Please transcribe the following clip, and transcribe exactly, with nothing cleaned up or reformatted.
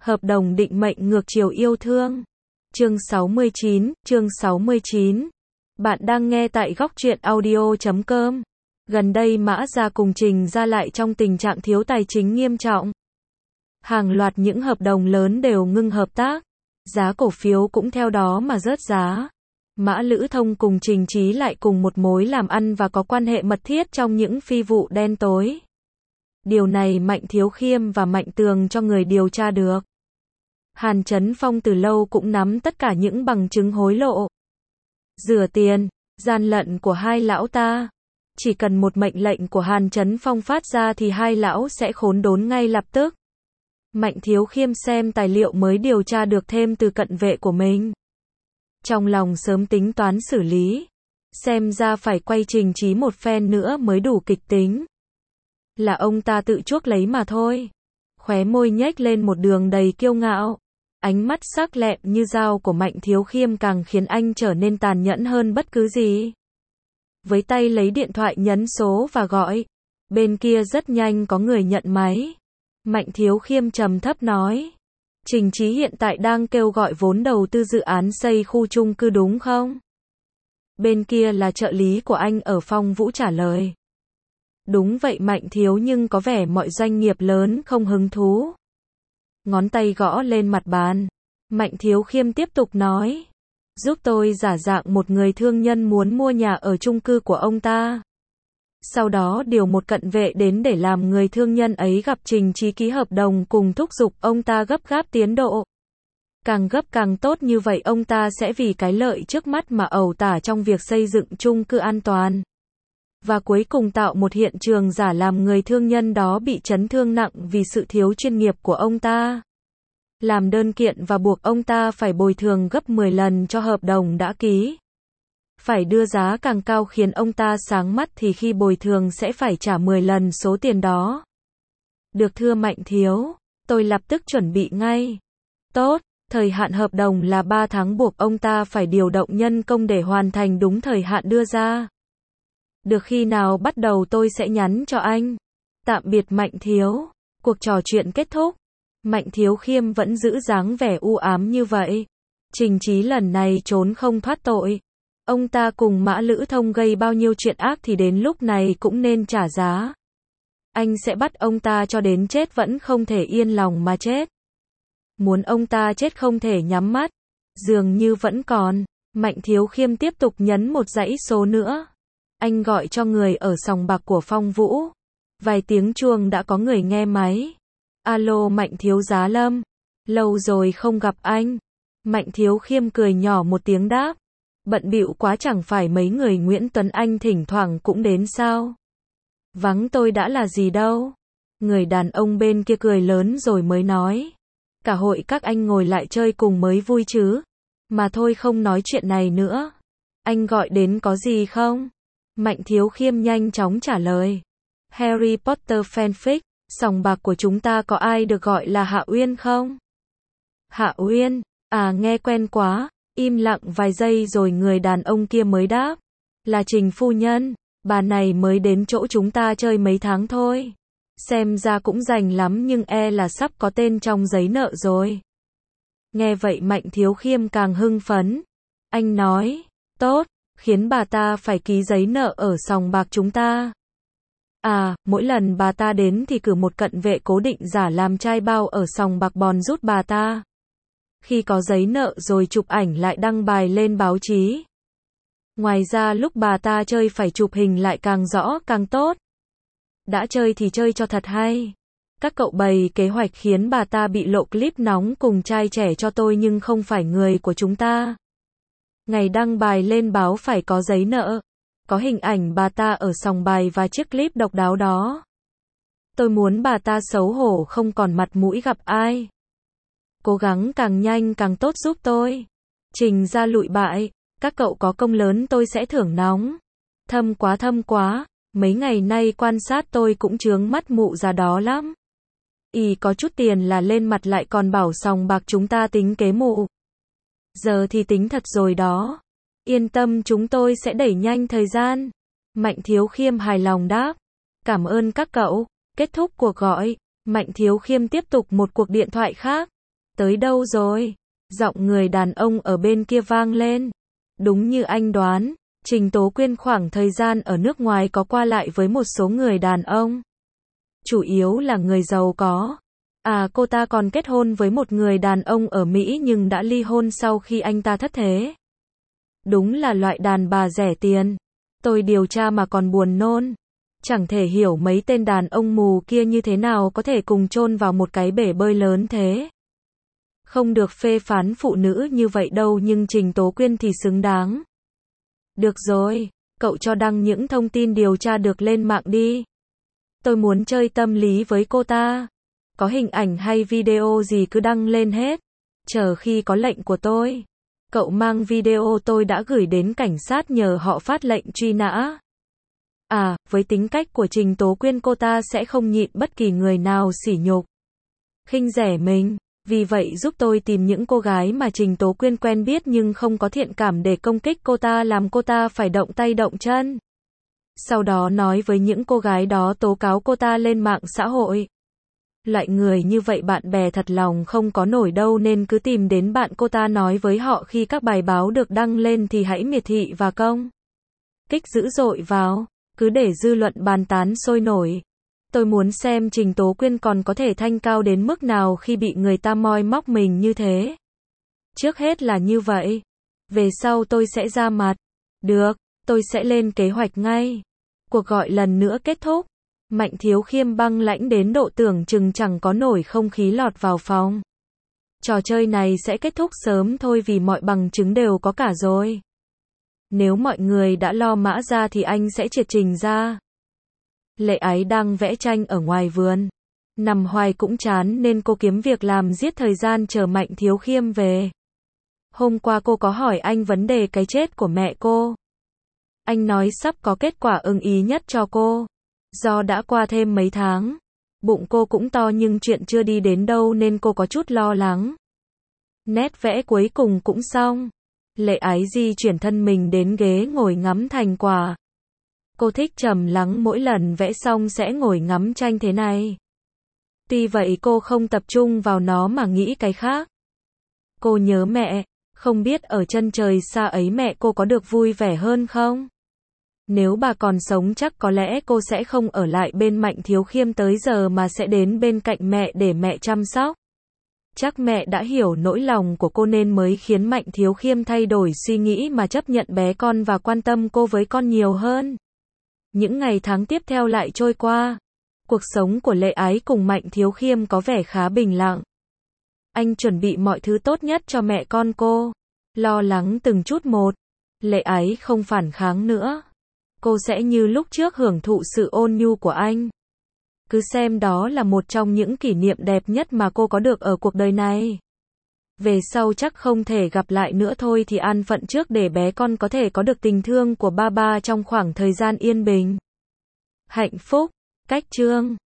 Hợp đồng định mệnh ngược chiều yêu thương. Chương sáu mươi chín, chương sáu mươi chín. Bạn đang nghe tại góc truyện audio chấm com. Gần đây Mã Gia cùng Trình Gia lại trong tình trạng thiếu tài chính nghiêm trọng. Hàng loạt những hợp đồng lớn đều ngưng hợp tác. Giá cổ phiếu cũng theo đó mà rớt giá. Mã Lữ Thông cùng Trình Chí lại cùng một mối làm ăn và có quan hệ mật thiết trong những phi vụ đen tối. Điều này Mạnh Thiếu Khiêm và Mạnh Tường cho người điều tra được. Hàn Chấn Phong từ lâu cũng nắm tất cả những bằng chứng hối lộ, rửa tiền, gian lận của hai lão ta. Chỉ cần một mệnh lệnh của Hàn Chấn Phong phát ra thì hai lão sẽ khốn đốn ngay lập tức. Mạnh Thiếu Khiêm xem tài liệu mới điều tra được thêm từ cận vệ của mình. Trong lòng sớm tính toán xử lý. Xem ra phải quay Trình Chí một phen nữa mới đủ kịch tính. Là ông ta tự chuốc lấy mà thôi. Khóe môi nhếch lên một đường đầy kiêu ngạo. Ánh mắt sắc lẹm như dao của Mạnh Thiếu Khiêm càng khiến anh trở nên tàn nhẫn hơn bất cứ gì. Với tay lấy điện thoại nhấn số và gọi. Bên kia rất nhanh có người nhận máy. Mạnh Thiếu Khiêm trầm thấp nói. Trình Chí hiện tại đang kêu gọi vốn đầu tư dự án xây khu chung cư đúng không? Bên kia là trợ lý của anh ở Phong Vũ trả lời. Đúng vậy Mạnh Thiếu, nhưng có vẻ mọi doanh nghiệp lớn không hứng thú. Ngón tay gõ lên mặt bàn. Mạnh Thiếu Khiêm tiếp tục nói. Giúp tôi giả dạng một người thương nhân muốn mua nhà ở chung cư của ông ta. Sau đó điều một cận vệ đến để làm người thương nhân ấy gặp Trình Chí ký hợp đồng cùng thúc giục ông ta gấp gáp tiến độ. Càng gấp càng tốt, như vậy ông ta sẽ vì cái lợi trước mắt mà ẩu tả trong việc xây dựng chung cư an toàn. Và cuối cùng tạo một hiện trường giả làm người thương nhân đó bị chấn thương nặng vì sự thiếu chuyên nghiệp của ông ta. Làm đơn kiện và buộc ông ta phải bồi thường gấp mười lần cho hợp đồng đã ký. Phải đưa giá càng cao khiến ông ta sáng mắt thì khi bồi thường sẽ phải trả mười lần số tiền đó. Được thưa Mạnh Thiếu, tôi lập tức chuẩn bị ngay. Tốt, thời hạn hợp đồng là ba tháng, buộc ông ta phải điều động nhân công để hoàn thành đúng thời hạn đưa ra. Được, khi nào bắt đầu tôi sẽ nhắn cho anh. Tạm biệt Mạnh Thiếu. Cuộc trò chuyện kết thúc. Mạnh Thiếu Khiêm vẫn giữ dáng vẻ u ám như vậy. Trình Chí lần này trốn không thoát tội. Ông ta cùng Mã Lữ Thông gây bao nhiêu chuyện ác thì đến lúc này cũng nên trả giá. Anh sẽ bắt ông ta cho đến chết, vẫn không thể yên lòng mà chết. Muốn ông ta chết không thể nhắm mắt. Dường như vẫn còn. Mạnh Thiếu Khiêm tiếp tục nhấn một dãy số nữa. Anh gọi cho người ở sòng bạc của Phong Vũ. Vài tiếng chuông đã có người nghe máy. Alo Mạnh Thiếu Giá Lâm. Lâu rồi không gặp anh. Mạnh Thiếu Khiêm cười nhỏ một tiếng đáp. Bận bịu quá, chẳng phải mấy người Nguyễn Tuấn Anh thỉnh thoảng cũng đến sao? Vắng tôi đã là gì đâu. Người đàn ông bên kia cười lớn rồi mới nói. Cả hội các anh ngồi lại chơi cùng mới vui chứ. Mà thôi không nói chuyện này nữa. Anh gọi đến có gì không? Mạnh Thiếu Khiêm nhanh chóng trả lời. Harry Potter fanfic, sòng bạc của chúng ta có ai được gọi là Hạ Uyên không? Hạ Uyên, à nghe quen quá. Im lặng vài giây rồi người đàn ông kia mới đáp. Là Trình phu nhân, bà này mới đến chỗ chúng ta chơi mấy tháng thôi. Xem ra cũng rành lắm nhưng e là sắp có tên trong giấy nợ rồi. Nghe vậy Mạnh Thiếu Khiêm càng hưng phấn. Anh nói, tốt, khiến bà ta phải ký giấy nợ ở sòng bạc chúng ta. À, mỗi lần bà ta đến thì cử một cận vệ cố định giả làm trai bao ở sòng bạc bòn rút bà ta. Khi có giấy nợ rồi chụp ảnh lại đăng bài lên báo chí. Ngoài ra lúc bà ta chơi phải chụp hình lại càng rõ càng tốt. Đã chơi thì chơi cho thật hay. Các cậu bày kế hoạch khiến bà ta bị lộ clip nóng cùng trai trẻ cho tôi nhưng không phải người của chúng ta. Ngày đăng bài lên báo phải có giấy nợ. Có hình ảnh bà ta ở sòng bài và chiếc clip độc đáo đó. Tôi muốn bà ta xấu hổ không còn mặt mũi gặp ai. Cố gắng càng nhanh càng tốt giúp tôi. Trình ra lụi bại. Các cậu có công lớn tôi sẽ thưởng nóng. Thâm quá thâm quá. Mấy ngày nay quan sát tôi cũng chướng mắt mụ già đó lắm. Ý có chút tiền là lên mặt lại còn bảo sòng bạc chúng ta tính kế mụ. Giờ thì tính thật rồi đó. Yên tâm, chúng tôi sẽ đẩy nhanh thời gian. Mạnh Thiếu Khiêm hài lòng đáp. Cảm ơn các cậu. Kết thúc cuộc gọi. Mạnh Thiếu Khiêm tiếp tục một cuộc điện thoại khác. Tới đâu rồi? Giọng người đàn ông ở bên kia vang lên. Đúng như anh đoán, Trình Tố Quyên khoảng thời gian ở nước ngoài có qua lại với một số người đàn ông. Chủ yếu là người giàu có. À, cô ta còn kết hôn với một người đàn ông ở Mỹ nhưng đã ly hôn sau khi anh ta thất thế. Đúng là loại đàn bà rẻ tiền. Tôi điều tra mà còn buồn nôn. Chẳng thể hiểu mấy tên đàn ông mù kia như thế nào có thể cùng chôn vào một cái bể bơi lớn thế. Không được phê phán phụ nữ như vậy đâu, nhưng Trình Tố Quyên thì xứng đáng. Được rồi, cậu cho đăng những thông tin điều tra được lên mạng đi. Tôi muốn chơi tâm lý với cô ta. Có hình ảnh hay video gì cứ đăng lên hết. Chờ khi có lệnh của tôi. Cậu mang video tôi đã gửi đến cảnh sát nhờ họ phát lệnh truy nã. À, với tính cách của Trình Tố Quyên, cô ta sẽ không nhịn bất kỳ người nào sỉ nhục, khinh rẻ mình. Vì vậy giúp tôi tìm những cô gái mà Trình Tố Quyên quen biết nhưng không có thiện cảm để công kích cô ta, làm cô ta phải động tay động chân. Sau đó nói với những cô gái đó tố cáo cô ta lên mạng xã hội. Loại người như vậy bạn bè thật lòng không có nổi đâu, nên cứ tìm đến bạn cô ta nói với họ khi các bài báo được đăng lên thì hãy miệt thị và công kích dữ dội vào, cứ để dư luận bàn tán sôi nổi. Tôi muốn xem Trình Tố Quyên còn có thể thanh cao đến mức nào khi bị người ta moi móc mình như thế. Trước hết là như vậy. Về sau tôi sẽ ra mặt. Được, tôi sẽ lên kế hoạch ngay. Cuộc gọi lần nữa kết thúc. Mạnh Thiếu Khiêm băng lãnh đến độ tưởng chừng chẳng có nổi không khí lọt vào phòng. Trò chơi này sẽ kết thúc sớm thôi vì mọi bằng chứng đều có cả rồi. Nếu mọi người đã lo Mã ra thì anh sẽ triệt Trình ra. Lệ Ái đang vẽ tranh ở ngoài vườn. Nằm hoài cũng chán nên cô kiếm việc làm giết thời gian chờ Mạnh Thiếu Khiêm về. Hôm qua cô có hỏi anh vấn đề cái chết của mẹ cô. Anh nói sắp có kết quả ưng ý nhất cho cô. Do đã qua thêm mấy tháng, bụng cô cũng to nhưng chuyện chưa đi đến đâu nên cô có chút lo lắng. Nét vẽ cuối cùng cũng xong. Lệ Ái di chuyển thân mình đến ghế ngồi ngắm thành quả. Cô thích trầm lắng, mỗi lần vẽ xong sẽ ngồi ngắm tranh thế này. Tuy vậy cô không tập trung vào nó mà nghĩ cái khác. Cô nhớ mẹ, không biết ở chân trời xa ấy mẹ cô có được vui vẻ hơn không? Nếu bà còn sống chắc có lẽ cô sẽ không ở lại bên Mạnh Thiếu Khiêm tới giờ mà sẽ đến bên cạnh mẹ để mẹ chăm sóc. Chắc mẹ đã hiểu nỗi lòng của cô nên mới khiến Mạnh Thiếu Khiêm thay đổi suy nghĩ mà chấp nhận bé con và quan tâm cô với con nhiều hơn. Những ngày tháng tiếp theo lại trôi qua. Cuộc sống của Lệ Ái cùng Mạnh Thiếu Khiêm có vẻ khá bình lặng. Anh chuẩn bị mọi thứ tốt nhất cho mẹ con cô. Lo lắng từng chút một. Lệ Ái không phản kháng nữa. Cô sẽ như lúc trước hưởng thụ sự ôn nhu của anh. Cứ xem đó là một trong những kỷ niệm đẹp nhất mà cô có được ở cuộc đời này. Về sau chắc không thể gặp lại nữa thôi thì an phận trước để bé con có thể có được tình thương của ba ba trong khoảng thời gian yên bình. Hạnh phúc. Cách chương